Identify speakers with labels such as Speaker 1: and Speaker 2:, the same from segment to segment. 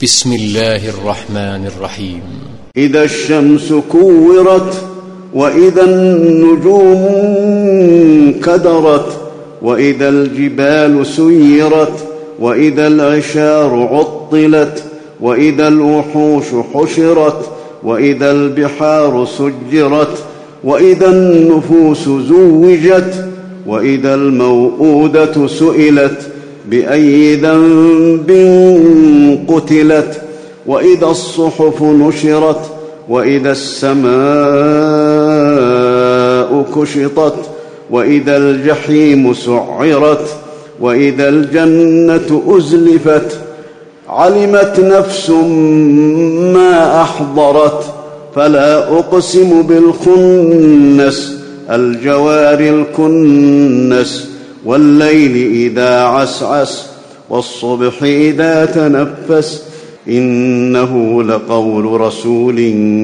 Speaker 1: بسم الله الرحمن الرحيم.
Speaker 2: إذا الشمس كورت، وإذا النجوم انكدرت، وإذا الجبال سيرت، وإذا العشار عطلت، وإذا الوحوش حشرت، وإذا البحار سجرت، وإذا النفوس زوجت، وإذا الموءودة سئلت بأي ذنب قتلت، وإذا الصحف نشرت، وإذا السماء كشطت، وإذا الجحيم سعرت، وإذا الجنة أزلفت. علمت نفس ما أحضرت. فلا أقسم بالخنس، الجوار الكنس، والليل إذا عسعس، والصبح إذا تنفس. إنه لقول رسول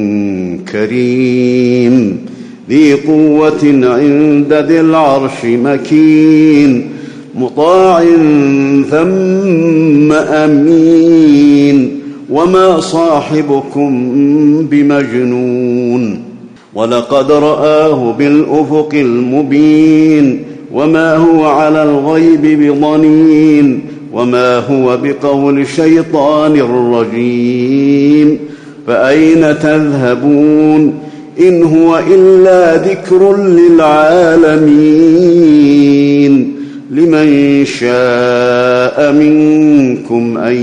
Speaker 2: كريم ذي قوة عند ذي العرش مكين، مطاع ثم أمين. وما صاحبكم بمجنون، ولقد رآه بالأفق المبين. وما هو على الغيب بضنين، وما هو بقول شيطان رجيم. فأين تذهبون؟ إن هو إلا ذكر للعالمين. لمن شاء منكم أن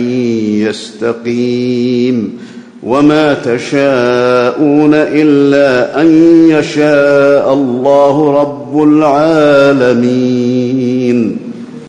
Speaker 2: يستقيم. وما تشاءون إلا أن يشاء الله رب العالمين.